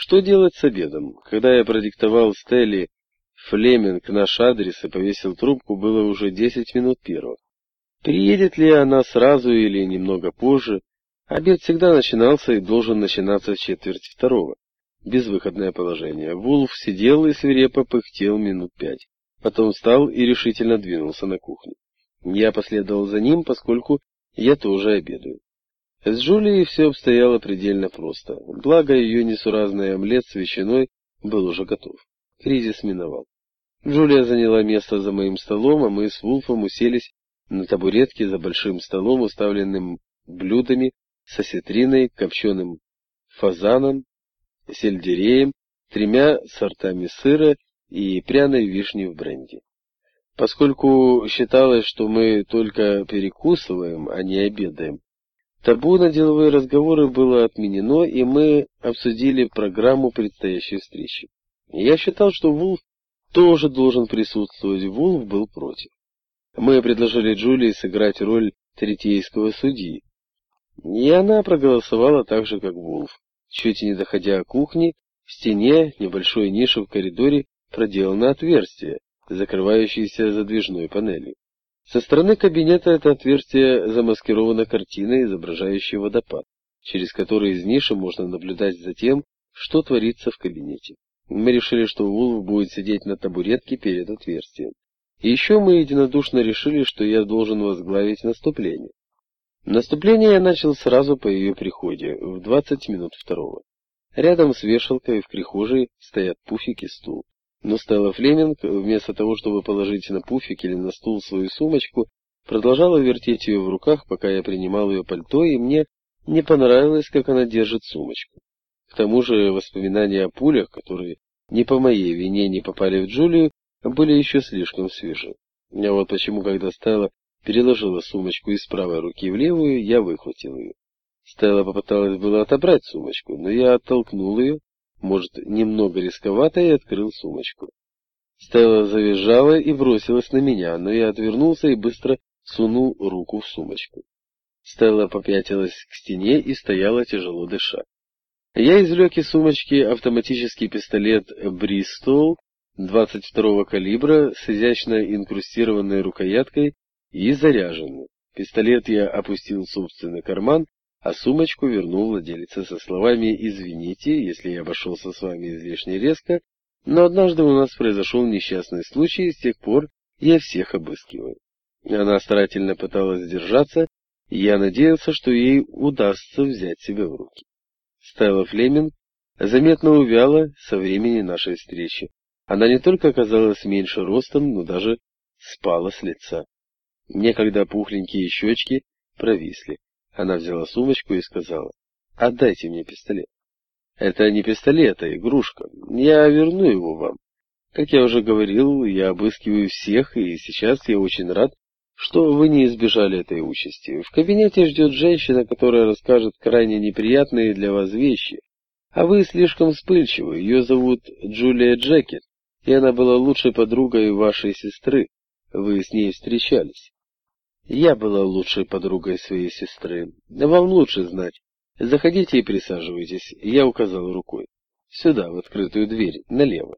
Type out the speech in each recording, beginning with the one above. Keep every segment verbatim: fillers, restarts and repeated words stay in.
Что делать с обедом? Когда я продиктовал Стелле Флеминг наш адрес и повесил трубку, было уже десять минут первого. Приедет ли она сразу или немного позже? Обед всегда начинался и должен начинаться в четверть второго. Безвыходное положение. Вулф сидел и свирепо пыхтел минут пять. Потом встал и решительно двинулся на кухню. Я последовал за ним, поскольку я тоже обедаю. С Джулией все обстояло предельно просто. Благо, ее несуразный омлет с ветчиной был уже готов. Кризис миновал. Джулия заняла место за моим столом, а мы с Вулфом уселись на табуретке за большим столом, уставленным блюдами с осетриной, копченым фазаном, сельдереем, тремя сортами сыра и пряной вишней в бренди. Поскольку считалось, что мы только перекусываем, а не обедаем, табу на деловые разговоры было отменено, и мы обсудили программу предстоящей встречи. Я считал, что Вулф тоже должен присутствовать. Вулф был против. Мы предложили Джулии сыграть роль третейского судьи, и она проголосовала так же, как Вулф. Чуть не доходя к кухне, в стене небольшой ниши в коридоре проделано отверстие, закрывающееся задвижной панелью. Со стороны кабинета это отверстие замаскировано картиной, изображающей водопад, через который из ниши можно наблюдать за тем, что творится в кабинете. Мы решили, что Вулф будет сидеть на табуретке перед отверстием. И еще мы единодушно решили, что я должен возглавить наступление. Наступление я начал сразу по ее приходе, в двадцать минут второго. Рядом с вешалкой в прихожей стоят пуфик и стул. Но Стелла Флеминг, вместо того, чтобы положить на пуфик или на стул свою сумочку, продолжала вертеть ее в руках, пока я принимал ее пальто, и мне не понравилось, как она держит сумочку. К тому же воспоминания о пулях, которые не по моей вине не попали в Джулию, были еще слишком свежи. А вот почему, когда Стелла переложила сумочку из правой руки в левую, я выхватил ее. Стелла попыталась было отобрать сумочку, но я оттолкнул ее, может, немного рисковато, и открыл сумочку. Стелла завизжала и бросилась на меня, но я отвернулся и быстро сунул руку в сумочку. Стелла попятилась к стене и стояла, тяжело дыша. Я извлек из сумочки автоматический пистолет «Бристол» двадцать второго калибра с изящно инкрустированной рукояткой и заряженный. Пистолет я опустил в собственный карман, а сумочку вернул владелице со словами «Извините, если я обошелся с вами излишне резко, но однажды у нас произошел несчастный случай, и с тех пор я всех обыскиваю». Она старательно пыталась сдержаться, и я надеялся, что ей удастся взять себя в руки. Стелла Флеминг заметно увяла со времени нашей встречи. Она не только оказалась меньше ростом, но даже спала с лица. Некогда пухленькие щечки провисли. Она взяла сумочку и сказала: «Отдайте мне пистолет». «Это не пистолет, а игрушка. Я верну его вам. Как я уже говорил, я обыскиваю всех, и сейчас я очень рад, что вы не избежали этой участи. В кабинете ждет женщина, которая расскажет крайне неприятные для вас вещи. А вы слишком вспыльчивы. Ее зовут Джулия Джекет, и она была лучшей подругой вашей сестры. Вы с ней встречались». «Я была лучшей подругой своей сестры. Вам лучше знать. Заходите и присаживайтесь», — я указал рукой. «Сюда, в открытую дверь, налево».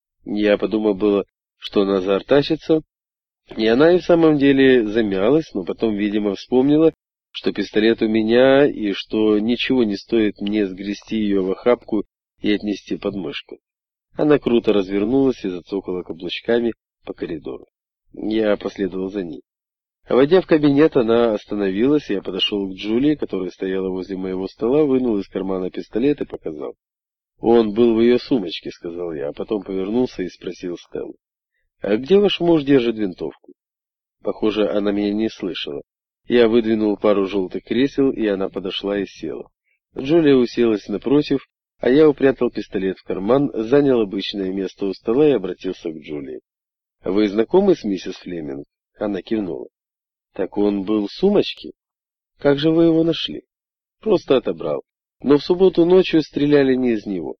Я подумал было, что она заортачится, и она и в самом деле замялась, но потом, видимо, вспомнила, что пистолет у меня, и что ничего не стоит мне сгрести ее в охапку и отнести под мышку. Она круто развернулась и зацокала каблучками по коридору. Я последовал за ней. Войдя в кабинет, она остановилась, я подошел к Джулии, которая стояла возле моего стола, вынул из кармана пистолет и показал. «Он был в ее сумочке», — сказал я, а потом повернулся и спросил Стеллу: «А где ваш муж держит винтовку?» Похоже, она меня не слышала. Я выдвинул пару желтых кресел, и она подошла и села. Джулия уселась напротив, а я упрятал пистолет в карман, занял обычное место у стола и обратился к Джулии. «Вы знакомы с миссис Флеминг?» Она кивнула. «Так он был в сумочке? Как же вы его нашли?» «Просто отобрал. Но в субботу ночью стреляли не из него».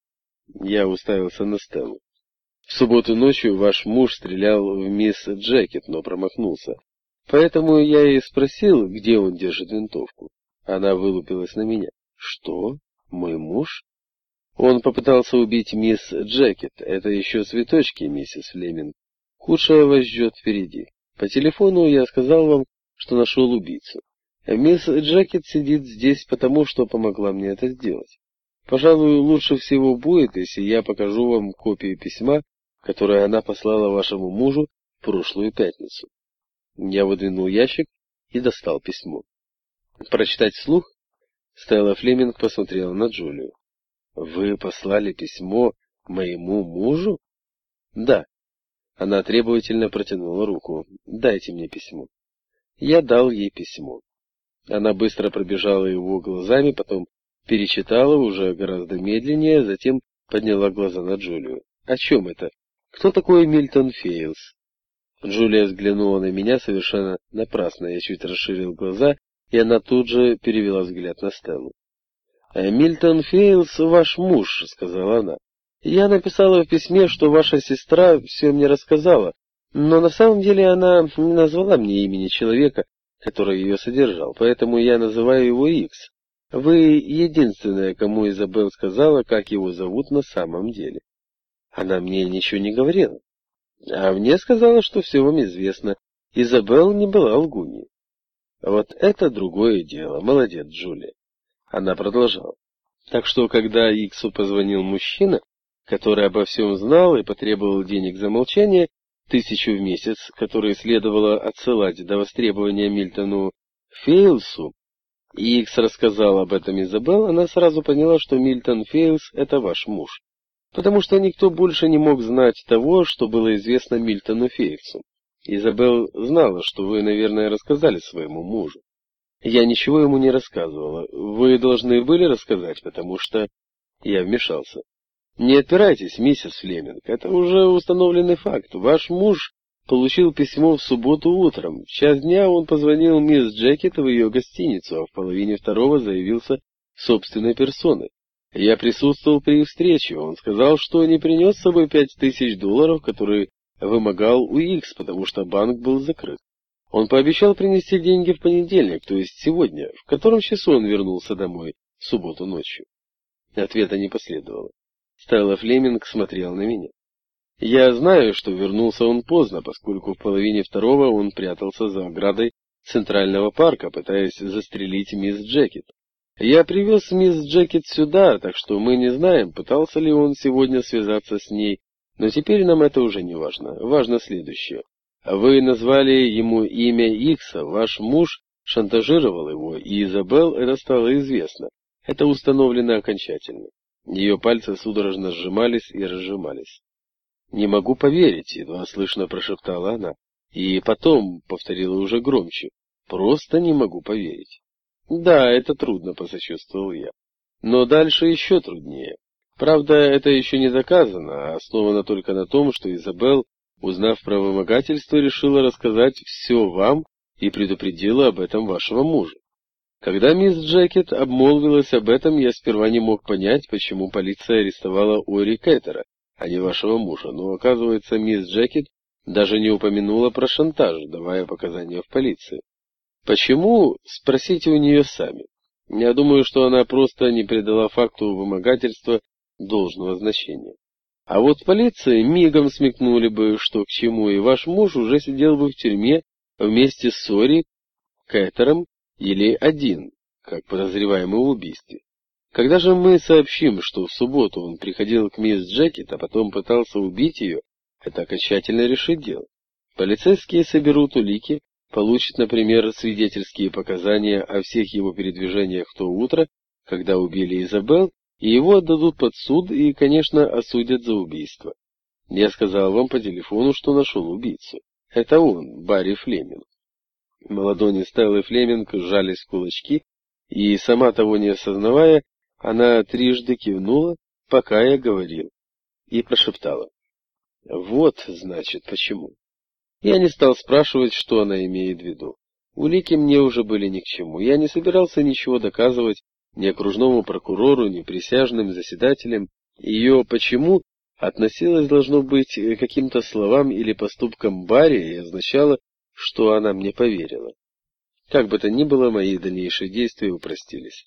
Я уставился на Стеллу. «В субботу ночью ваш муж стрелял в мисс Джекет, но промахнулся. Поэтому я и спросил, где он держит винтовку». Она вылупилась на меня. «Что? Мой муж?» Он попытался убить мисс Джекет. Это еще цветочки, миссис Флеминг. Худшее вас ждет впереди. По телефону я сказал вам, что нашел убийцу. Мисс Джекет сидит здесь потому, что помогла мне это сделать. Пожалуй, лучше всего будет, если я покажу вам копию письма, которое она послала вашему мужу в прошлую пятницу. Я выдвинул ящик и достал письмо. Прочитать вслух? Стелла Флеминг посмотрела на Джулию. Вы послали письмо моему мужу? Да. Она требовательно протянула руку. Дайте мне письмо. Я дал ей письмо. Она быстро пробежала его глазами, потом перечитала уже гораздо медленнее, затем подняла глаза на Джулию. О чем это? Кто такой Мильтон Фейлс? Джулия взглянула на меня совершенно напрасно. Я чуть расширил глаза, и она тут же перевела взгляд на Стеллу. «Мильтон Фейлс ваш муж», — сказала она. «Я написала в письме, что ваша сестра все мне рассказала, но на самом деле она не назвала мне имени человека, который ее содержал, поэтому я называю его Икс. Вы единственная, кому Изабелл сказала, как его зовут на самом деле. Она мне ничего не говорила. А мне сказала, что все вам известно. Изабелл не была лгуньей». «Вот это другое дело. Молодец, Джулия». Она продолжала. Так что, когда Иксу позвонил мужчина, который обо всем знал и потребовал денег за молчание, тысячу в месяц, которые следовало отсылать до востребования Мильтону Фейлсу, и Икс рассказал об этом Изабелл, она сразу поняла, что Мильтон Фейлс — это ваш муж. Потому что никто больше не мог знать того, что было известно Мильтону Фейлсу. Изабелл знала, что вы, наверное, рассказали своему мужу. Я ничего ему не рассказывала. Вы должны были рассказать, потому что... Я вмешался. Не отпирайтесь, миссис Флеминг, это уже установленный факт. Ваш муж получил письмо в субботу утром. В час дня он позвонил мисс Джекет в ее гостиницу, а в половине второго заявился собственной персоной. Я присутствовал при их встрече. Он сказал, что не принес с собой пять тысяч долларов, которые вымогал у Икс, потому что банк был закрыт. Он пообещал принести деньги в понедельник, то есть сегодня. В котором часу он вернулся домой в субботу ночью? Ответа не последовало. Стелла Флеминг смотрел на меня. Я знаю, что вернулся он поздно, поскольку в половине второго он прятался за оградой Центрального парка, пытаясь застрелить мисс Джекет. Я привез мисс Джекет сюда, так что мы не знаем, пытался ли он сегодня связаться с ней, но теперь нам это уже не важно. Важно следующее. Вы назвали ему имя Икса, ваш муж шантажировал его, и Изабелл это стало известно. Это установлено окончательно. Ее пальцы судорожно сжимались и разжимались. «Не могу поверить», — едва слышно прошептала она. И потом повторила уже громче. «Просто не могу поверить». «Да, это трудно», — посочувствовал я. «Но дальше еще труднее. Правда, это еще не доказано, а основано только на том, что Изабелл, узнав про вымогательство, решила рассказать все вам и предупредила об этом вашего мужа. Когда мисс Джекет обмолвилась об этом, я сперва не мог понять, почему полиция арестовала Ори Кеттера, а не вашего мужа, но, оказывается, мисс Джекет даже не упомянула про шантаж, давая показания в полиции. Почему? Спросите у нее сами. Я думаю, что она просто не придала факту вымогательства должного значения. А вот в полиции мигом смекнули бы, что к чему, и ваш муж уже сидел бы в тюрьме вместе с Ори Кеттером или один, как подозреваемый в убийстве. Когда же мы сообщим, что в субботу он приходил к мисс Джекет, а потом пытался убить ее, это окончательно решит дело. Полицейские соберут улики, получат, например, свидетельские показания о всех его передвижениях в то утро, когда убили Изабелл, и его отдадут под суд и, конечно, осудят за убийство. Я сказал вам по телефону, что нашел убийцу. Это он, Барри Флеминг. Ладони Стеллы Флеминг сжались в кулачки, и, сама того не осознавая, она трижды кивнула, пока я говорил, и прошептала. Вот, значит, почему. Я не стал спрашивать, что она имеет в виду. Улики мне уже были ни к чему. Я не собирался ничего доказывать ни окружному прокурору, ни присяжным заседателям. Ее «почему» относилось, должно быть, к каким-то словам или поступкам Барри и означало, что она мне поверила. Как бы то ни было, мои дальнейшие действия упростились.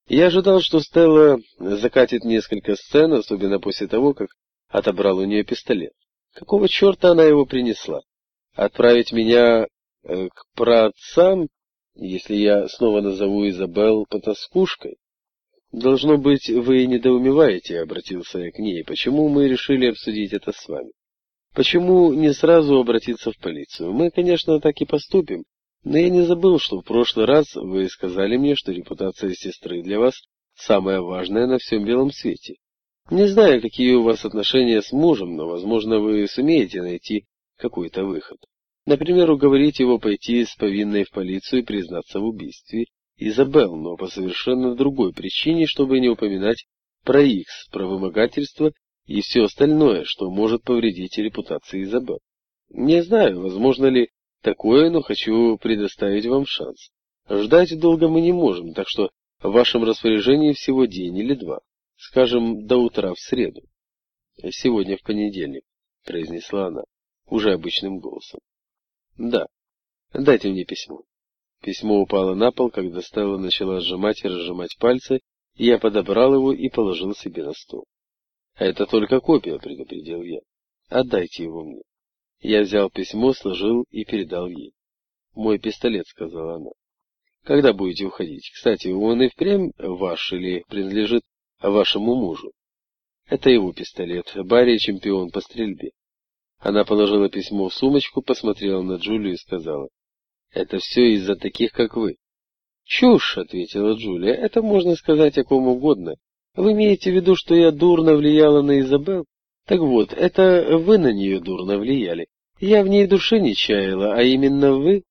Я ожидал, что Стелла закатит несколько сцен, особенно после того, как отобрал у нее пистолет. Какого черта она его принесла? Отправить меня э, к праотцам, если я снова назову Изабелл потаскушкой? Должно быть, вы недоумеваете, обратился я к ней, почему мы решили обсудить это с вами. Почему не сразу обратиться в полицию? Мы, конечно, так и поступим, но я не забыл, что в прошлый раз вы сказали мне, что репутация сестры для вас самая важная на всем белом свете. Не знаю, какие у вас отношения с мужем, но, возможно, вы сумеете найти какой-то выход. Например, уговорить его пойти с повинной в полицию и признаться в убийстве Изабелл, но по совершенно другой причине, чтобы не упоминать про Икс, про вымогательство и все остальное, что может повредить репутации Изабелл. Не знаю, возможно ли такое, но хочу предоставить вам шанс. Ждать долго мы не можем, так что в вашем распоряжении всего день или два. Скажем, до утра в среду. Сегодня в понедельник, произнесла она, уже обычным голосом. Да, дайте мне письмо. Письмо упало на пол, когда Стелла начала сжимать и разжимать пальцы, и я подобрал его и положил себе на стол. Это только копия, предупредил я. Отдайте его мне. Я взял письмо, сложил и передал ей. Мой пистолет, сказала она. Когда будете уходить? Кстати, он и впрямь ваш или принадлежит вашему мужу? Это его пистолет. Барри чемпион по стрельбе. Она положила письмо в сумочку, посмотрела на Джулию и сказала: «Это все из-за таких, как вы». «Чушь», — ответила Джулия, — «это можно сказать о ком угодно. Вы имеете в виду, что я дурно влияла на Изабелл? Так вот, это вы на нее дурно влияли. Я в ней души не чаяла, а именно вы».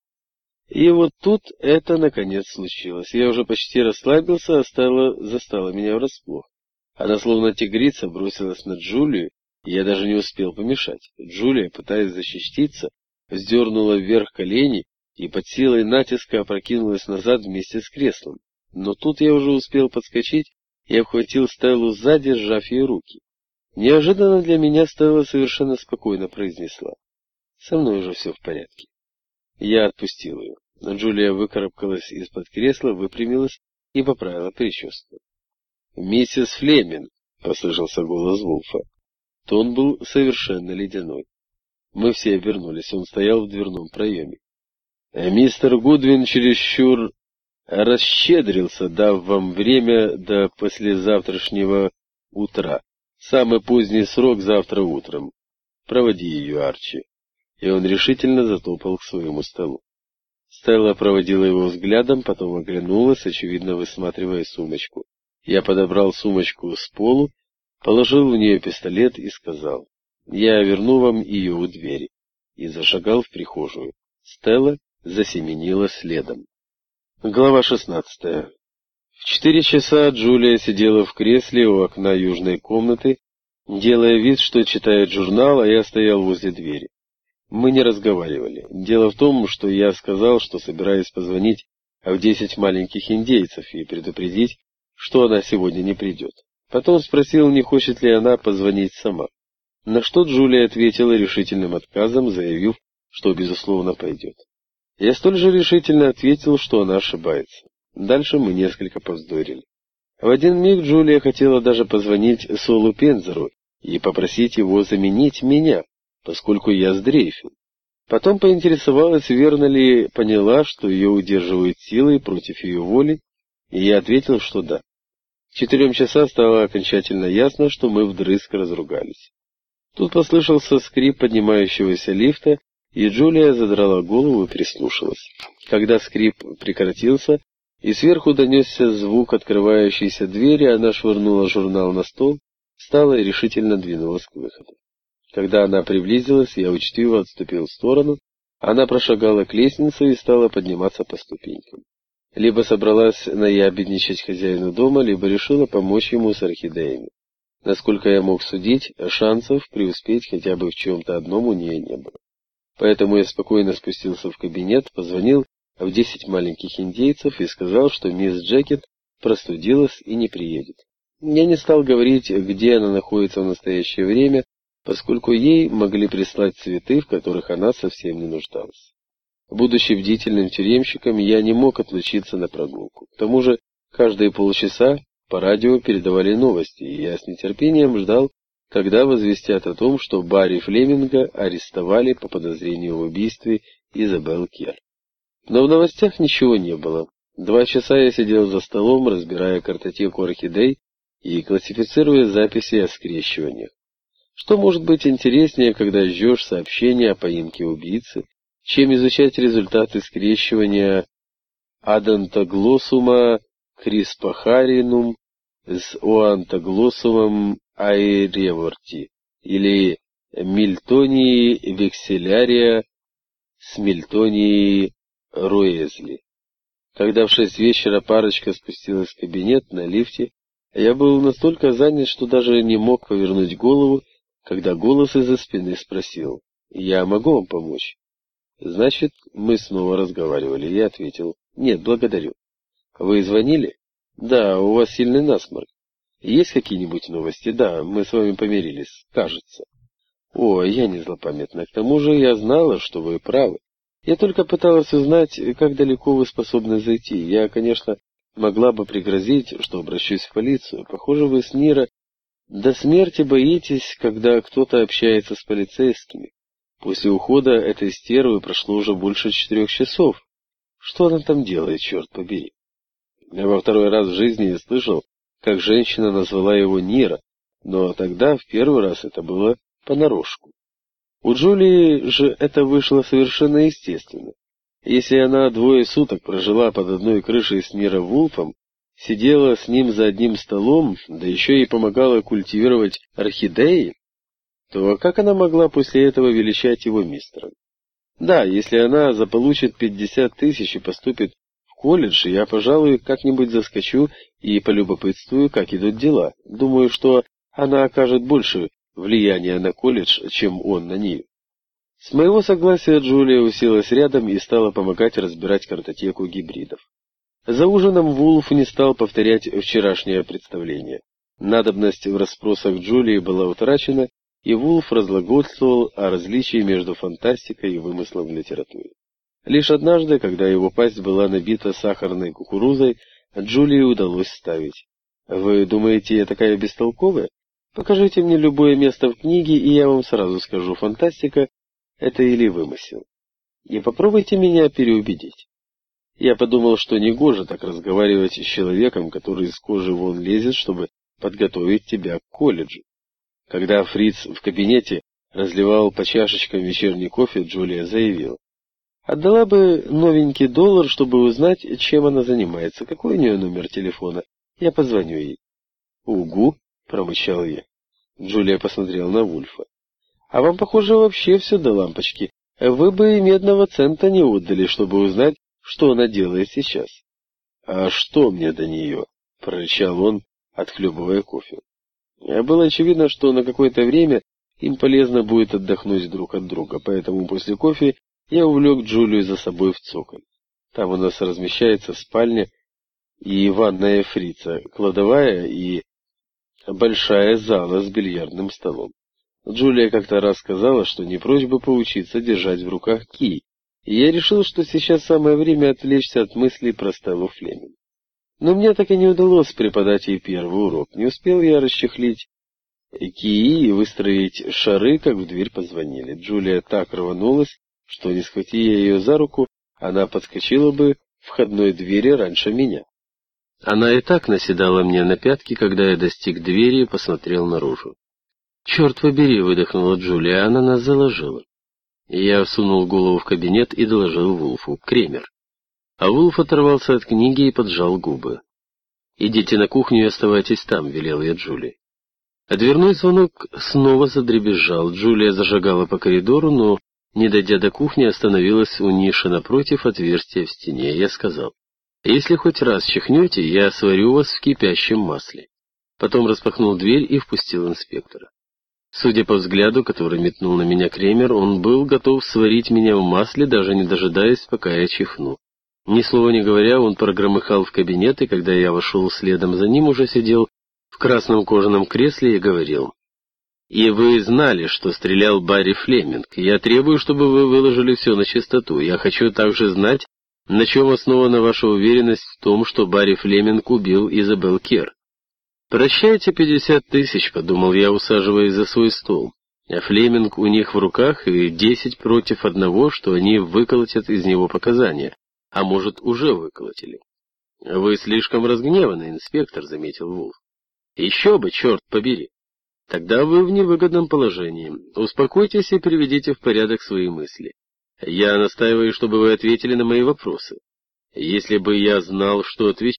И вот тут это наконец случилось. Я уже почти расслабился, а Стелла застала меня врасплох. Она словно тигрица бросилась на Джулию, и я даже не успел помешать. Джулия, пытаясь защититься, вздернула вверх колени и под силой натиска опрокинулась назад вместе с креслом. Но тут я уже успел подскочить и обхватил Стеллу сзади, сжав ей руки. Неожиданно для меня Стелла совершенно спокойно произнесла: «Со мной уже все в порядке». Я отпустил ее. Джулия выкарабкалась из-под кресла, выпрямилась и поправила прическу. «Миссис Флеминг», — послышался голос Вулфа. Тон был совершенно ледяной. Мы все обернулись, он стоял в дверном проеме. «Мистер Гудвин чересчур расщедрился, дав вам время до послезавтрашнего утра. Самый поздний срок завтра утром. Проводи ее, Арчи». И он решительно затопал к своему столу. Стелла проводила его взглядом, потом оглянулась, очевидно высматривая сумочку. Я подобрал сумочку с полу, положил в нее пистолет и сказал: «Я верну вам ее у двери», и зашагал в прихожую. Стелла засеменила следом. Глава шестнадцатая. В четыре часа Джулия сидела в кресле у окна южной комнаты, делая вид, что читает журнал, а я стоял возле двери. Мы не разговаривали. Дело в том, что я сказал, что собираюсь позвонить в десять маленьких индейцев и предупредить, что она сегодня не придет. Потом спросил, не хочет ли она позвонить сама. На что Джулия ответила решительным отказом, заявив, что безусловно пойдет. Я столь же решительно ответил, что она ошибается. Дальше мы несколько повздорили. В один миг Джулия хотела даже позвонить Солу Пензеру и попросить его заменить меня, поскольку я сдрейфил. Потом поинтересовалась, верно ли поняла, что ее удерживают силой против ее воли, и я ответил, что да. К четырем часам стало окончательно ясно, что мы вдрызг разругались. Тут послышался скрип поднимающегося лифта, и Джулия задрала голову и прислушалась. Когда скрип прекратился, и сверху донесся звук открывающейся двери, она швырнула журнал на стол, встала и решительно двинулась к выходу. Когда она приблизилась, я учтиво отступил в сторону, она прошагала к лестнице и стала подниматься по ступенькам. Либо собралась наябедничать хозяину дома, либо решила помочь ему с орхидеями. Насколько я мог судить, шансов преуспеть хотя бы в чем-то одном у нее не было. Поэтому я спокойно спустился в кабинет, позвонил в десять маленьких индейцев и сказал, что мисс Джекет простудилась и не приедет. Я не стал говорить, где она находится в настоящее время, поскольку ей могли прислать цветы, в которых она совсем не нуждалась. Будучи бдительным тюремщиком, я не мог отлучиться на прогулку. К тому же Каждые полчаса по радио передавали новости, и я с нетерпением ждал, когда возвестят о том, что Барри Флеминга арестовали по подозрению в убийстве Изабелл Керр. Но в новостях ничего не было. Два часа я сидел за столом, разбирая картотеку орхидей и классифицируя записи о скрещиваниях. Что может быть интереснее, когда ждешь сообщения о поимке убийцы, чем изучать результаты скрещивания Адонтоглоссума криспохаринум с Оантоглоссумом аэреворти или Мильтонии векселярия с Мильтонией роэзли. Когда в шесть вечера парочка спустилась в кабинет на лифте, я был настолько занят, что даже не мог повернуть голову, когда голос из-за спины спросил: «Я могу вам помочь?» Значит, мы снова разговаривали. Я ответил: «Нет, благодарю». «Вы звонили?» «Да, у вас сильный насморк». «Есть какие-нибудь новости?» «Да, мы с вами помирились, кажется». «О, я не злопамятна. К тому же я знала, что вы правы. Я только пыталась узнать, как далеко вы способны зайти. Я, конечно, могла бы пригрозить, что обращусь в полицию. Похоже, вы с Ниро до смерти боитесь, когда кто-то общается с полицейскими. После ухода этой стервы прошло уже больше четырех часов. Что она там делает, черт побери?» Я во второй раз в жизни слышал, как женщина назвала его Ниро, но тогда в первый раз это было понарошку. У Джулии же это вышло совершенно естественно. Если она двое суток прожила под одной крышей с Ниро Вулфом, сидела с ним за одним столом, да еще и помогала культивировать орхидеи, то как она могла после этого величать его мистером? Да, если она заполучит пятьдесят тысяч и поступит в колледж, я, пожалуй, как-нибудь заскочу и полюбопытствую, как идут дела. Думаю, что она окажет больше влияния на колледж, чем он на нее. С моего согласия Джулия уселась рядом и стала помогать разбирать картотеку гибридов. За ужином Вулф не стал повторять вчерашнее представление. Надобность в расспросах Джулии была утрачена, и Вулф разглагольствовал о различии между фантастикой и вымыслом в литературе. Лишь однажды, когда его пасть была набита сахарной кукурузой, Джулии удалось ставить: «Вы думаете, я такая бестолковая? Покажите мне любое место в книге, и я вам сразу скажу, фантастика это или вымысел. И попробуйте меня переубедить». Я подумал, что негоже так разговаривать с человеком, который из кожи вон лезет, чтобы подготовить тебя к колледжу. Когда Фриц в кабинете разливал по чашечкам вечерний кофе, Джулия заявила: «Отдала бы новенький доллар, чтобы узнать, чем она занимается. Какой у нее номер телефона? Я позвоню ей». «Угу», — промычал я. Джулия посмотрела на Вульфа. «А вам, похоже, вообще все до лампочки. Вы бы и медного цента не отдали, чтобы узнать, что она делает сейчас». «А что мне до нее?» — прорычал он, отхлебывая кофе. Было очевидно, что на какое-то время им полезно будет отдохнуть друг от друга, поэтому после кофе я увлек Джулию за собой в цоколь. Там у нас размещается спальня и ванная Фрица, кладовая и большая зала с бильярдным столом. Джулия как-то раз сказала, что не прочь бы поучиться держать в руках кий, и я решил, что сейчас самое время отвлечься от мыслей про Стеллу Флеминг. Но мне так и не удалось преподать ей первый урок. Не успел я расчехлить кии и выстроить шары, как в дверь позвонили. Джулия так рванулась, что, не схвати я ее за руку, она подскочила бы в входной двери раньше меня. Она и так наседала мне на пятки, когда я достиг двери и посмотрел наружу. «Черт побери!» — выдохнула Джулия, — она нас заложила. Я всунул голову в кабинет и доложил Вулфу: «Кремер». А Вулф оторвался от книги и поджал губы. «Идите на кухню и оставайтесь там», — велел я Джулии. А дверной звонок снова задребезжал. Джулия зашагала по коридору, но, не дойдя до кухни, остановилась у ниши напротив отверстия в стене. Я сказал: «Если хоть раз чихнете, я сварю вас в кипящем масле». Потом распахнул дверь и впустил инспектора. Судя по взгляду, который метнул на меня Кремер, он был готов сварить меня в масле, даже не дожидаясь, пока я чихну. Ни слова не говоря, он прогромыхал в кабинет, и когда я вошел следом за ним, уже сидел в красном кожаном кресле и говорил: «И вы знали, что стрелял Барри Флеминг. Я требую, чтобы вы выложили все на чистоту. Я хочу также знать, На чем основана ваша уверенность в том, что Барри Флеминг убил Изабелл Кер? «Прощайте пятьдесят тысяч», — подумал я, усаживаясь за свой стол. А Флеминг у них в руках, и десять против одного, что они выколотят из него показания. А может, уже выколотили. «Вы слишком разгневаны, инспектор», — заметил Вулф. «Еще бы, черт побери. Тогда вы в невыгодном положении. Успокойтесь и приведите в порядок свои мысли. Я настаиваю, чтобы вы ответили на мои вопросы. Если бы я знал, что отвечать,